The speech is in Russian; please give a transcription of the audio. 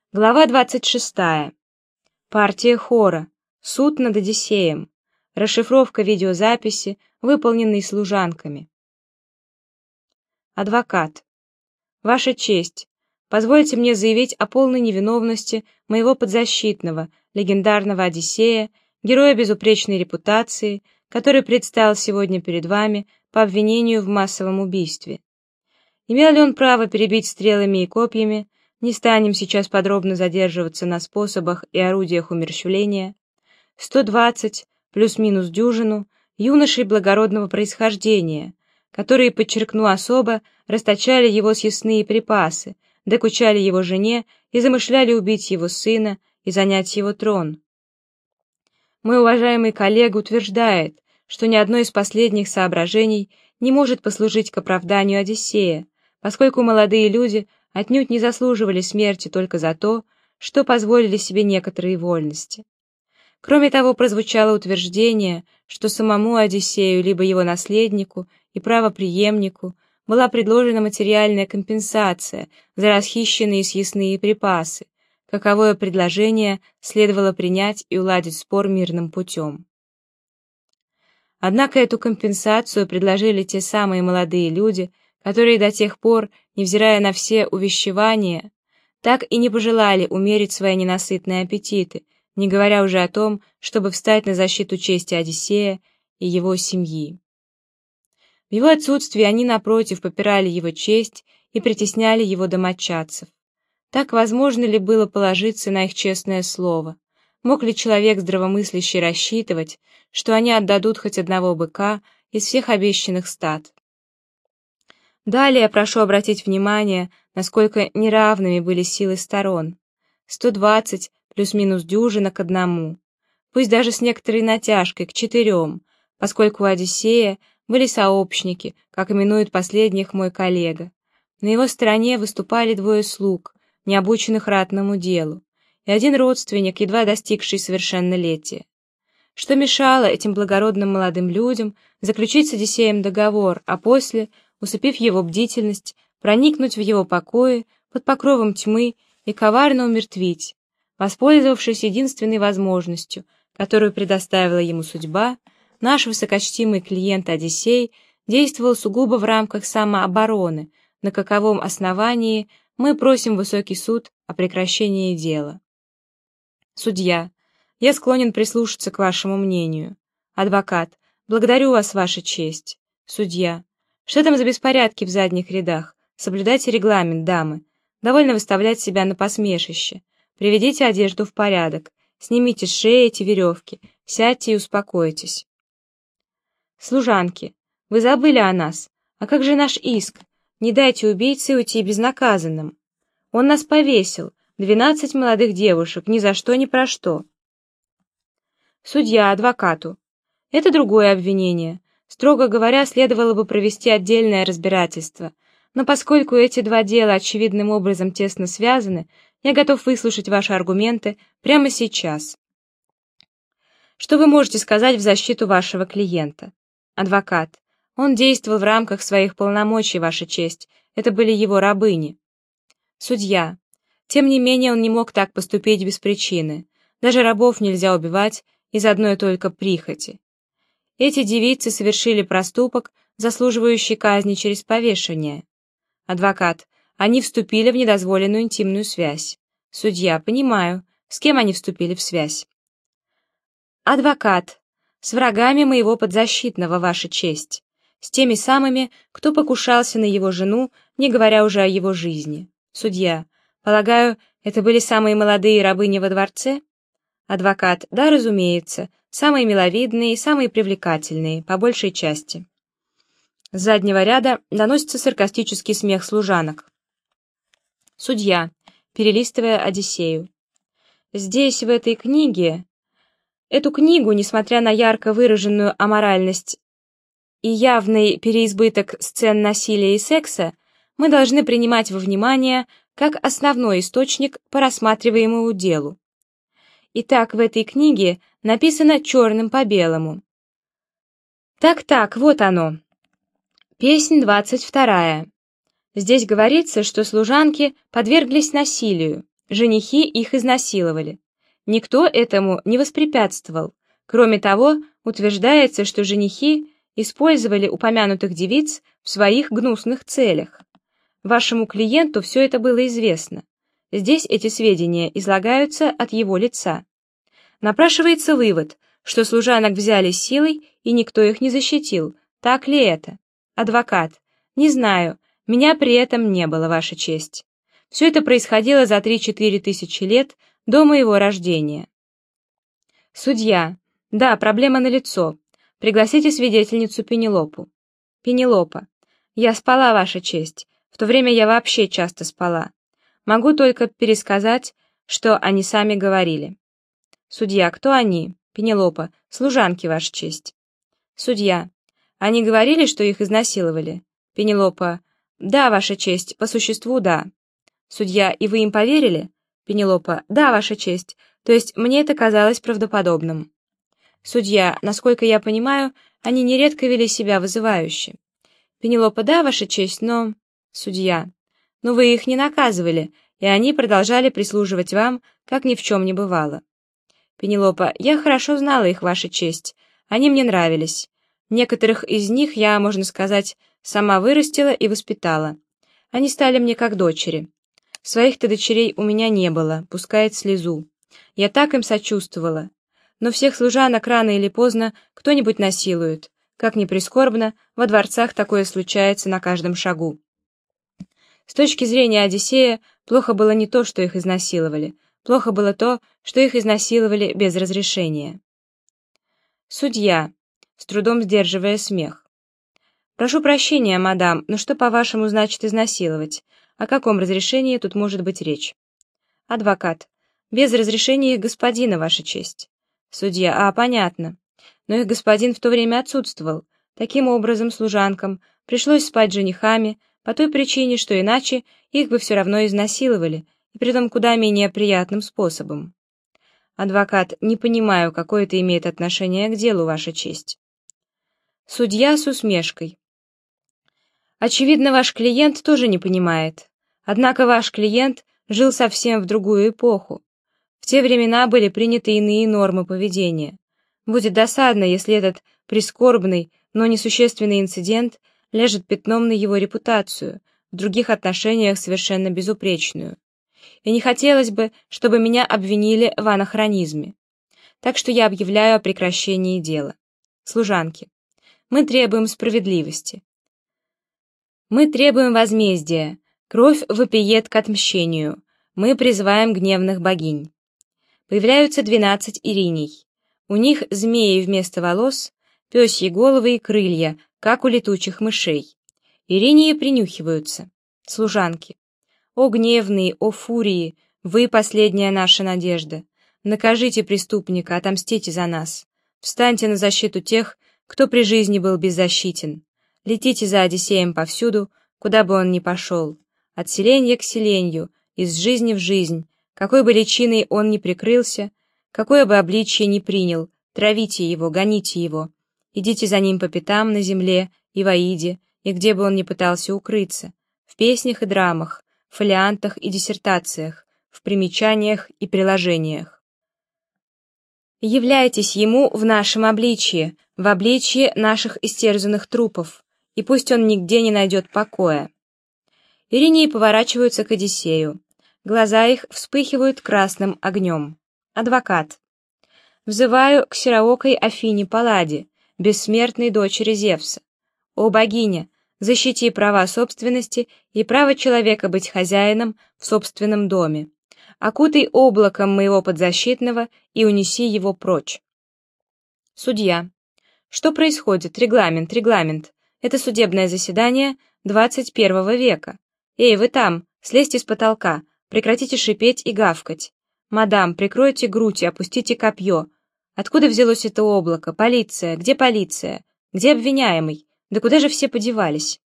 Глава 26. Партия хора. Суд над Одиссеем. Расшифровка видеозаписи, выполненной служанками. Адвокат. Ваша честь, позвольте мне заявить о полной невиновности моего подзащитного, легендарного Одиссея, героя безупречной репутации, который предстал сегодня перед вами по обвинению в массовом убийстве. Имел ли он право перебить стрелами и копьями? Не станем сейчас подробно задерживаться на способах и орудиях умерщвления. 120 плюс-минус дюжину юношей благородного происхождения, которые, подчеркну особо, расточали его съестные припасы, докучали его жене и замышляли убить его сына и занять его трон. Мой уважаемый коллега утверждает, что ни одно из последних соображений не может послужить к оправданию Одиссея, поскольку молодые люди отнюдь не заслуживали смерти только за то, что позволили себе некоторые вольности. Кроме того, прозвучало утверждение, что самому Одиссею, либо его наследнику и правопреемнику была предложена материальная компенсация за расхищенные съестные припасы, каковое предложение следовало принять и уладить спор мирным путем. Однако эту компенсацию предложили те самые молодые люди, которые до тех пор, невзирая на все увещевания, так и не пожелали умерить свои ненасытные аппетиты, не говоря уже о том, чтобы встать на защиту чести Одиссея и его семьи. В его отсутствии они, напротив, попирали его честь и притесняли его домочадцев. Так возможно ли было положиться на их честное слово? Мог ли человек здравомыслящий рассчитывать, что они отдадут хоть одного быка из всех обещанных стад? Далее прошу обратить внимание, насколько неравными были силы сторон. 120 плюс-минус дюжина к одному, пусть даже с некоторой натяжкой к 4, поскольку у Одиссея были сообщники, как именует последних мой коллега. На его стороне выступали 2 слуг, не обученных ратному делу, и 1 родственник, едва достигший совершеннолетия. Что мешало этим благородным молодым людям заключить с Одиссеем договор, а после, усыпив его бдительность, проникнуть в его покои под покровом тьмы и коварно умертвить, воспользовавшись единственной возможностью, которую предоставила ему судьба, наш высокочтимый клиент Одиссей действовал сугубо в рамках самообороны, на каковом основании мы просим высокий суд о прекращении дела. Судья, я склонен прислушаться к вашему мнению. Адвокат, благодарю вас, ваша честь. Судья, что там за беспорядки в задних рядах? Соблюдайте регламент, дамы. Довольно выставлять себя на посмешище. Приведите одежду в порядок. Снимите с шеи эти веревки. Сядьте и успокойтесь. Служанки, вы забыли о нас. А как же наш иск? Не дайте убийце уйти безнаказанным. Он нас повесил. 12 молодых девушек, ни за что, ни про что. Судья адвокату. Это другое обвинение. Строго говоря, следовало бы провести отдельное разбирательство, но поскольку эти 2 дела очевидным образом тесно связаны, я готов выслушать ваши аргументы прямо сейчас. Что вы можете сказать в защиту вашего клиента? Адвокат. Он действовал в рамках своих полномочий, ваша честь. Это были его рабыни. Судья. Тем не менее, он не мог так поступить без причины. Даже рабов нельзя убивать из одной только прихоти. Эти девицы совершили проступок, заслуживающий казни через повешение. Адвокат. Они вступили в недозволенную интимную связь. Судья. Понимаю. С кем они вступили в связь? Адвокат. С врагами моего подзащитного, ваша честь. С теми самыми, кто покушался на его жену, не говоря уже о его жизни. Судья. Полагаю, это были самые молодые рабыни во дворце? Адвокат. Да, разумеется. Самые миловидные и самые привлекательные, по большей части. С заднего ряда доносится саркастический смех служанок. Судья, перелистывая Одиссею. Здесь, в этой книге... Эту книгу, несмотря на ярко выраженную аморальность и явный переизбыток сцен насилия и секса, мы должны принимать во внимание как основной источник по рассматриваемому делу. Итак, в этой книге написано черным по белому. Так, вот оно. Песнь 22. Здесь говорится, что служанки подверглись насилию. женихи их изнасиловали. Никто этому не воспрепятствовал. Кроме того, утверждается, что женихи использовали упомянутых девиц в своих гнусных целях. Вашему клиенту все это было известно. Здесь эти сведения излагаются от его лица. Напрашивается вывод, что служанок взяли силой, и никто их не защитил. Так ли это? Адвокат. Не знаю. Меня при этом не было, Ваша честь. Все это происходило за 3-4 тысячи лет до моего рождения. Судья. Да, проблема налицо. Пригласите свидетельницу Пенелопу. Пенелопа. Я спала, Ваша честь. В то время я вообще часто спала. Могу только пересказать, что они сами говорили. Судья. Кто они? Пенелопа. Служанки, Ваша честь. Судья. Они говорили, что их изнасиловали? Пенелопа. Да, Ваша честь, по существу, да. Судья. И вы им поверили? Пенелопа. Да, Ваша честь. То есть мне это казалось правдоподобным. Судья. Насколько я понимаю, они нередко вели себя вызывающе. Пенелопа. Да, Ваша честь, но... Судья. Но вы их не наказывали, и они продолжали прислуживать вам, как ни в чем не бывало. Пенелопа. Я хорошо знала их, Ваша честь. Они мне нравились. Некоторых из них я, можно сказать, сама вырастила и воспитала. Они стали мне как дочери. Своих-то дочерей у меня не было, пускает слезу. Я так им сочувствовала. Но всех служанок рано или поздно кто-нибудь насилует. Как ни прискорбно, во дворцах такое случается на каждом шагу. С точки зрения Одиссея, плохо было не то, что их изнасиловали. Плохо было то, что их изнасиловали без разрешения. Судья, с трудом сдерживая смех. Прошу прощения, мадам, но что, по-вашему, значит изнасиловать? О каком разрешении тут может быть речь? Адвокат. Без разрешения их господина, Ваша честь. Судья. А, понятно. Но их господин в то время отсутствовал. Таким образом, служанкам пришлось спать с женихами, по той причине, что иначе их бы все равно изнасиловали, и притом куда менее приятным способом. Адвокат. Не понимаю, какое это имеет отношение к делу, Ваша честь. Судья с усмешкой. Очевидно, ваш клиент тоже не понимает. Однако ваш клиент жил совсем в другую эпоху. В те времена были приняты иные нормы поведения. Будет досадно, если этот прискорбный, но несущественный инцидент ляжет пятном на его репутацию, в других отношениях совершенно безупречную. И не хотелось бы, чтобы меня обвинили в анахронизме. Так что я объявляю о прекращении дела. Служанки. Мы требуем справедливости. Мы требуем возмездия. Кровь вопиет к отмщению. Мы призываем гневных богинь. Появляются 12 ириней. У них змеи вместо волос, пёсьи головы и крылья, как у летучих мышей. Иринии принюхиваются. Служанки. О гневные, о фурии, вы последняя наша надежда. Накажите преступника, отомстите за нас. Встаньте на защиту тех, кто при жизни был беззащитен. Летите за Одиссеем повсюду, куда бы он ни пошел. От селенья к селенью, из жизни в жизнь, какой бы личиной он ни прикрылся, какое бы обличье ни принял, травите его, гоните его. Идите за ним по пятам на земле и в Аиде, и где бы он ни пытался укрыться, в песнях и драмах, в фолиантах и диссертациях, в примечаниях и приложениях. Являйтесь ему в нашем обличье, в обличье наших истерзанных трупов, и пусть он нигде не найдет покоя. Иринии поворачиваются к Одиссею. Глаза их вспыхивают красным огнем. Адвокат. Взываю к сероокой Афине Палладе, бессмертной дочери Зевса. О богиня, защити права собственности и право человека быть хозяином в собственном доме. Окутай облаком моего подзащитного и унеси его прочь. Судья. Что происходит? Регламент, регламент. Это судебное заседание 21 века. Эй, вы там, слезьте с потолка, прекратите шипеть и гавкать. Мадам, прикройте грудь и опустите копье. Откуда взялось это облако? Полиция? Где полиция? Где обвиняемый? Да куда же все подевались?